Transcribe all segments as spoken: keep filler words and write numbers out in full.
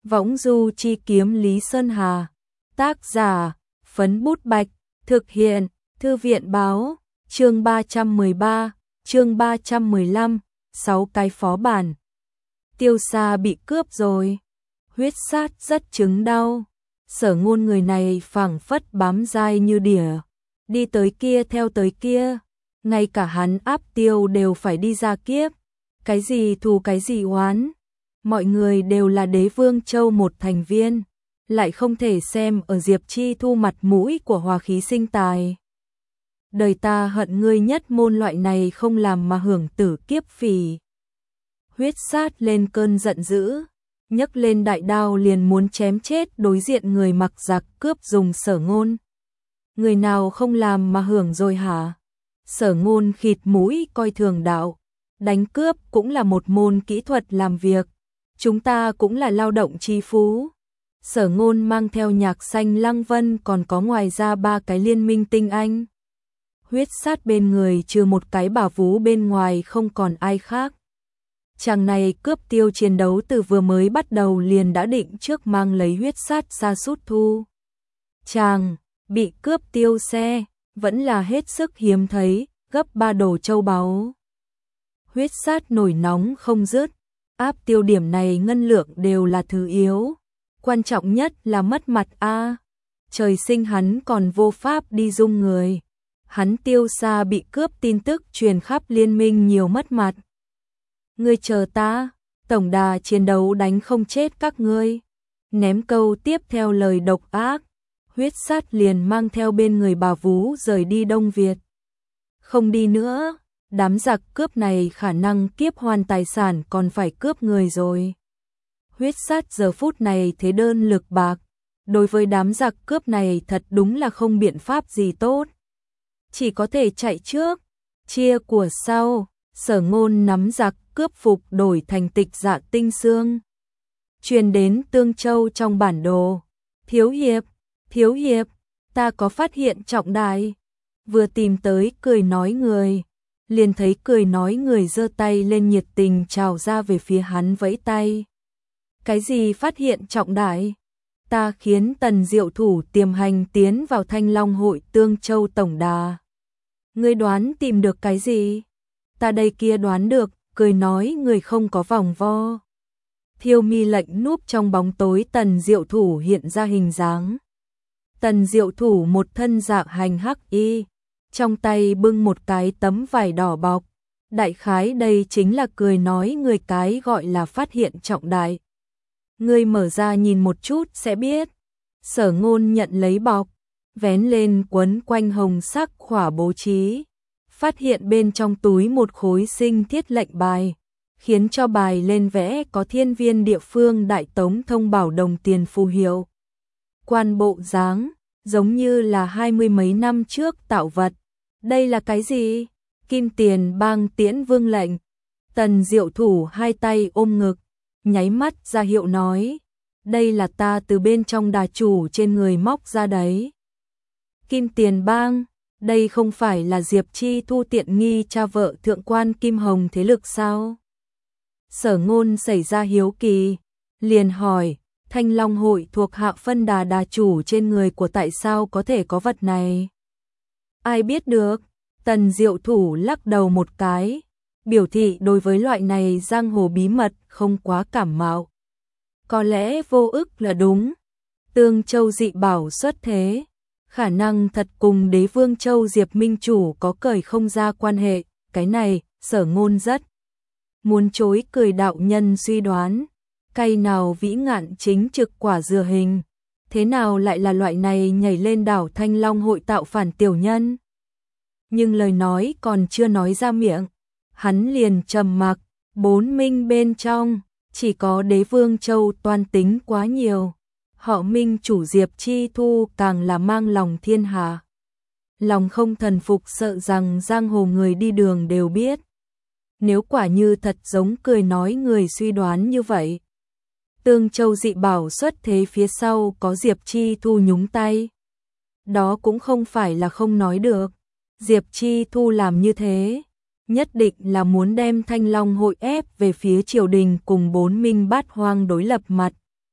Võng du chi kiếm Lý Sơn Hà. Tác giả, Phấn Bút Bạch. Thực hiện, Thư viện báo. Chương ba trăm mười ba, chương ba trăm mười lăm, sáu cái phó bản. Tiêu Sa bị cướp rồi. Huyết Sát rất chứng đau. Sở Ngôn người này phảng phất bám dai như đỉa, đi tới kia theo tới kia, ngay cả hắn Áp Tiêu đều phải đi ra kiếp. Cái gì thù cái gì oán, mọi người đều là Đế Vương Châu một thành viên, lại không thể xem ở Diệp Chi Thu mặt mũi của hòa khí sinh tài. Đời ta hận ngươi nhất môn loại này không làm mà hưởng tử kiếp phỉ. Huyết Sát lên cơn giận dữ, nhấc lên đại đao liền muốn chém chết đối diện người mặc giặc cướp dùng Sở Ngôn. Người nào không làm mà hưởng rồi hả? Sở Ngôn khịt mũi coi thường đạo, đánh cướp cũng là một môn kỹ thuật làm việc, chúng ta cũng là lao động chi phú. Sở Ngôn mang theo Nhạc Xanh Lăng Vân còn có ngoài ra ba cái liên minh tinh anh. Huyết Sát bên người trừ một cái bà vú bên ngoài không còn ai khác. Chàng này cướp tiêu chiến đấu từ vừa mới bắt đầu liền đã định trước mang lấy Huyết Sát ra sút thu. Chàng bị cướp tiêu xe vẫn là hết sức hiếm thấy, gấp ba đồ châu báu. Huyết Sát nổi nóng không dứt, Áp Tiêu điểm này ngân lượng đều là thứ yếu, quan trọng nhất là mất mặt a. Trời sinh hắn còn vô pháp đi dung người. Hắn Tiêu Sa bị cướp tin tức truyền khắp liên minh nhiều mất mặt. Ngươi chờ ta, tổng đà chiến đấu đánh không chết các ngươi. Ném câu tiếp theo lời độc ác, Huyết Sát liền mang theo bên người bà vú rời đi Đông Việt. Không đi nữa, đám giặc cướp này khả năng kiếp hoàn tài sản còn phải cướp người rồi. Huyết Sát giờ phút này thế đơn lực bạc, đối với đám giặc cướp này thật đúng là không biện pháp gì tốt. Chỉ có thể chạy trước, chia của sau. Sở Ngôn nắm giặc cướp phục đổi thành Tịch Dạ Tinh Xương. Truyền đến Tương Châu trong bản đồ. Thiếu hiệp, thiếu hiệp, ta có phát hiện trọng đại. Vừa tìm tới Cười Nói Người, liền thấy Cười Nói Người giơ tay lên nhiệt tình chào ra về phía hắn vẫy tay. Cái gì phát hiện trọng đại? Ta khiến Tần Diệu Thủ tiềm hành tiến vào Thanh Long hội Tương Châu tổng đà. Ngươi đoán tìm được cái gì? Ta đây kia đoán được, Cười Nói Người không có vòng vo. Thiêu Mi lệnh núp trong bóng tối Tần Diệu Thủ hiện ra hình dáng. Tần Diệu Thủ một thân dạng hành hắc y, trong tay bưng một cái tấm vải đỏ bọc. Đại khái đây chính là Cười Nói Người cái gọi là phát hiện trọng đại. Ngươi mở ra nhìn một chút sẽ biết. Sở Ngôn nhận lấy bọc, vén lên quấn quanh hồng sắc khỏa bố trí, phát hiện bên trong túi một khối sinh thiết lệnh bài, khiến cho bài lên vẽ có Thiên Viên địa phương Đại Tống thông bảo đồng tiền phù hiệu. Quan bộ dáng, giống như là hai mươi mấy năm trước tạo vật. Đây là cái gì? Kim Tiền Bang Tiễn Vương lệnh. Tần Diệu Thủ hai tay ôm ngực, nháy mắt ra hiệu nói, đây là ta từ bên trong đà chủ trên người móc ra đấy. Kim Tiền Bang, đây không phải là Diệp Chi Thu tiện nghi cha vợ thượng quan Kim Hồng thế lực sao? Sở Ngôn xảy ra hiếu kỳ, liền hỏi, Thanh Long hội thuộc hạ phân đà đà chủ trên người của tại sao có thể có vật này? Ai biết được? Tần Diệu Thủ lắc đầu một cái, biểu thị đối với loại này giang hồ bí mật không quá cảm mạo. Có lẽ vô ức là đúng. Tương Châu dị bảo xuất thế, khả năng thật cùng Đế Vương Châu Diệp Minh Chủ có cởi không ra quan hệ, cái này Sở Ngôn rất muốn chối cười đạo nhân suy đoán. Cây nào vĩ ngạn chính trực quả dừa hình, thế nào lại là loại này nhảy lên đảo Thanh Long hội tạo phản tiểu nhân? Nhưng lời nói còn chưa nói ra miệng, hắn liền trầm mặc. Bốn minh bên trong, chỉ có Đế Vương Châu toan tính quá nhiều. Họ Minh chủ Diệp Chi Thu càng là mang lòng thiên hạ. Lòng không thần phục, sợ rằng giang hồ người đi đường đều biết. Nếu quả như thật giống Cười Nói Người suy đoán như vậy, Tương Châu dị bảo xuất thế phía sau có Diệp Chi Thu nhúng tay, đó cũng không phải là không nói được. Diệp Chi Thu làm như thế, nhất định là muốn đem Thanh Long hội ép về phía triều đình cùng bốn minh bát hoang đối lập mặt.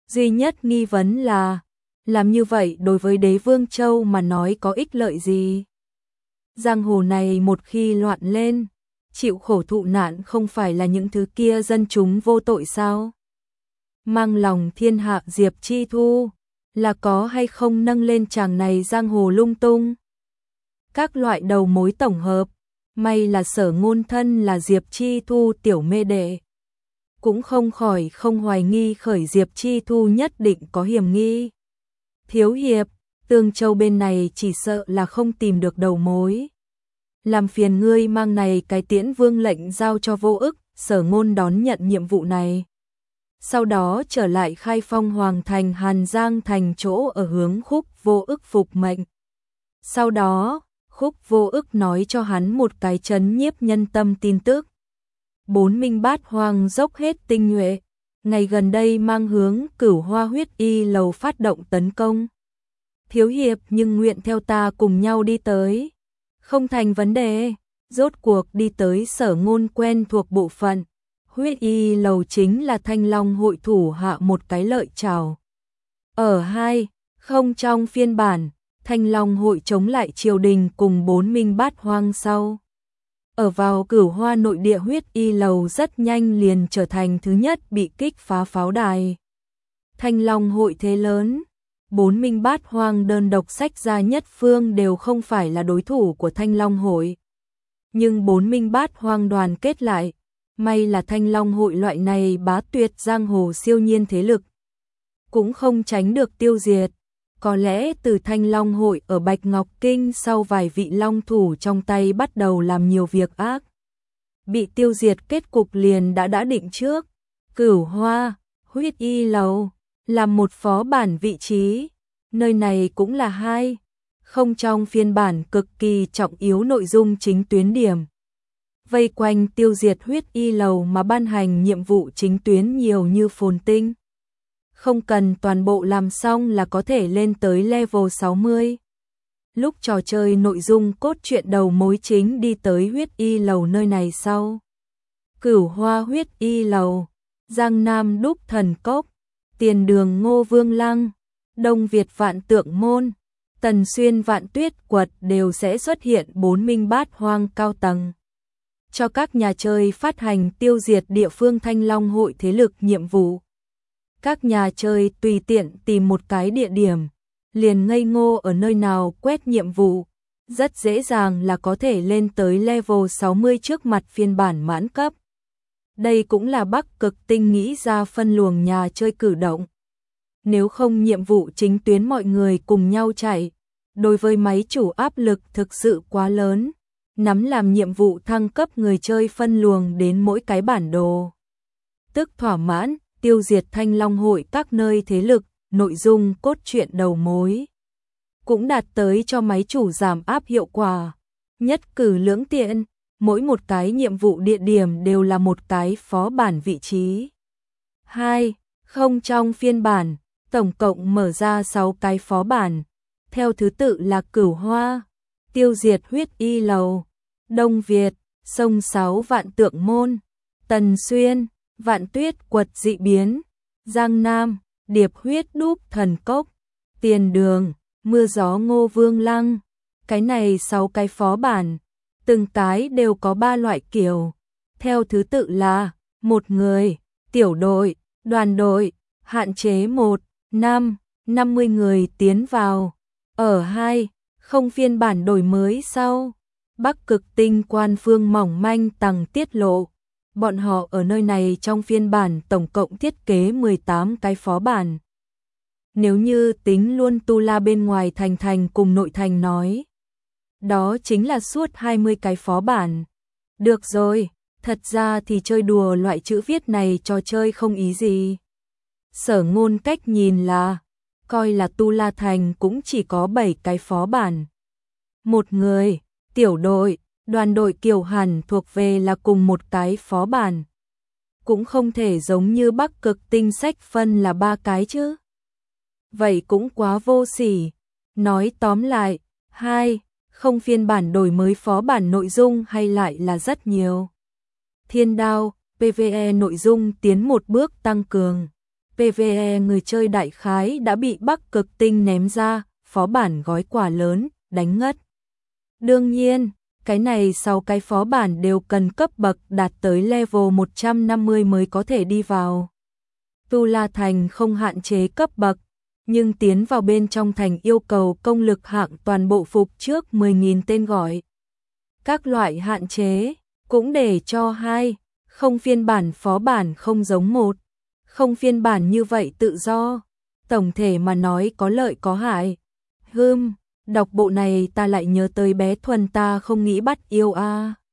Duy nhất nghi vấn là, làm như vậy đối với Đế Vương Châu mà nói có ích lợi gì? Giang hồ này một khi loạn lên, chịu khổ thụ nạn không phải là những thứ kia dân chúng vô tội sao? Mang lòng thiên hạ Diệp Chi Thu, là có hay không nâng lên chàng này giang hồ lung tung? Các loại đầu mối tổng hợp, may là Sở Ngôn thân là Diệp Chi Thu tiểu mê đệ, cũng không khỏi không hoài nghi khởi Diệp Chi Thu nhất định có hiểm nghi. Thiếu hiệp, Tương Châu bên này chỉ sợ là không tìm được đầu mối. Làm phiền ngươi mang này cái Tiễn Vương lệnh giao cho Vô Ức, Sở Ngôn đón nhận nhiệm vụ này. Sau đó trở lại Khai Phong Hoàng thành Hàn Giang thành chỗ ở hướng Khúc Vô Ức phục mệnh. Sau đó, Khúc Vô Ức nói cho hắn một cái chấn nhiếp nhân tâm tin tức. Bốn Minh Bát Hoang dốc hết tinh nhuệ, ngày gần đây mang hướng Cửu Hoa Huyết Y lầu phát động tấn công. Thiếu hiệp nhưng nguyện theo ta cùng nhau đi tới. Không thành vấn đề, rốt cuộc đi tới Sở Ngôn quen thuộc bộ phận. Huyết Y lầu chính là Thanh Long hội thủ hạ một cái lợi chảo. Ở hai, không trong phiên bản, Thanh Long hội chống lại triều đình cùng bốn Minh Bát Hoang sau. Ở vào Cửu Hoa nội địa Huyết Y lầu rất nhanh liền trở thành thứ nhất bị kích phá pháo đài. Thanh Long hội thế lớn, bốn Minh Bát Hoang đơn độc sách ra nhất phương đều không phải là đối thủ của Thanh Long hội. Nhưng bốn Minh Bát Hoang đoàn kết lại, may là Thanh Long hội loại này bá tuyệt giang hồ siêu nhiên thế lực, cũng không tránh được tiêu diệt. Có lẽ từ Thanh Long hội ở Bạch Ngọc Kinh sau vài vị long thủ trong tay bắt đầu làm nhiều việc ác, bị tiêu diệt kết cục liền đã đã định trước. Cửu Hoa, Huyết Y lầu, làm một phó bản vị trí, nơi này cũng là hai, không trong phiên bản cực kỳ trọng yếu nội dung chính tuyến điểm. Vây quanh tiêu diệt Huyết Y lầu mà ban hành nhiệm vụ chính tuyến nhiều như phồn tinh. Không cần toàn bộ làm xong là có thể lên tới level sáu mươi. Lúc trò chơi nội dung cốt truyện đầu mối chính đi tới Huyết Y lầu nơi này sau. Cửu Hoa Huyết Y lầu, Giang Nam Đúc Thần Cốc, Tiền Đường Ngô Vương Lăng, Đông Việt Vạn Tượng Môn, Tần Xuyên Vạn Tuyết Quật đều sẽ xuất hiện bốn Minh Bát Hoang cao tầng. Cho các nhà chơi phát hành tiêu diệt địa phương Thanh Long hội thế lực nhiệm vụ. Các nhà chơi tùy tiện tìm một cái địa điểm, liền ngây ngô ở nơi nào quét nhiệm vụ, rất dễ dàng là có thể lên tới level sáu mươi trước mặt phiên bản mãn cấp. Đây cũng là Bắc Cực Tinh nghĩ ra phân luồng nhà chơi cử động. Nếu không nhiệm vụ chính tuyến mọi người cùng nhau chạy, đối với máy chủ áp lực thực sự quá lớn, nắm làm nhiệm vụ thăng cấp người chơi phân luồng đến mỗi cái bản đồ. Tức thỏa mãn, tiêu diệt Thanh Long hội các nơi thế lực, nội dung cốt truyện đầu mối. Cũng đạt tới cho máy chủ giảm áp hiệu quả. Nhất cử lưỡng tiện, mỗi một cái nhiệm vụ địa điểm đều là một cái phó bản vị trí. hai. Không trong phiên bản, tổng cộng mở ra sáu cái phó bản. Theo thứ tự là Cửu Hoa, tiêu diệt Huyết Y lầu, Đông Việt, sông Sáu Vạn Tượng Môn, Tần Xuyên, Vạn Tuyết Quật dị biến, Giang Nam, Điệp Huyết Đúc Thần Cốc, Tiền Đường, Mưa Gió Ngô Vương Lăng. Cái này sáu cái phó bản, từng cái đều có ba loại kiểu. Theo thứ tự là một người, tiểu đội, đoàn đội, hạn chế một, năm, năm mươi người tiến vào. Ở hai, không phiên bản đổi mới sau. Bắc Cực Tinh quan phương mỏng manh tầng tiết lộ. Bọn họ ở nơi này trong phiên bản tổng cộng thiết kế mười tám cái phó bản. Nếu như tính luôn Tu La bên ngoài thành thành cùng nội thành nói, đó chính là suốt hai mươi cái phó bản. Được rồi, thật ra thì chơi đùa loại chữ viết này trò chơi không ý gì. Sở Ngôn cách nhìn là, coi là Tu La thành cũng chỉ có bảy cái phó bản. Một người, tiểu đội, đoàn đội kiểu hẳn thuộc về là cùng một cái phó bản. Cũng không thể giống như Bắc Cực Tinh sách phân là ba cái chứ. Vậy cũng quá vô sỉ. Nói tóm lại, hai, không phiên bản đổi mới phó bản nội dung hay lại là rất nhiều. Thiên Đao, pê vê e nội dung tiến một bước tăng cường. pê vê e người chơi đại khái đã bị Bắc Cực Tinh ném ra, phó bản gói quà lớn, đánh ngất. Đương nhiên, cái này sau cái phó bản đều cần cấp bậc đạt tới level một trăm năm mươi mới có thể đi vào. Tu La Thành không hạn chế cấp bậc, nhưng tiến vào bên trong thành yêu cầu công lực hạng toàn bộ phục trước mười nghìn tên gọi. Các loại hạn chế cũng để cho hai, không phiên bản phó bản không giống một, không phiên bản như vậy tự do. Tổng thể mà nói có lợi có hại. Hừm, đọc bộ này ta lại nhớ tới bé Thuần ta không nghĩ bắt yêu a. À.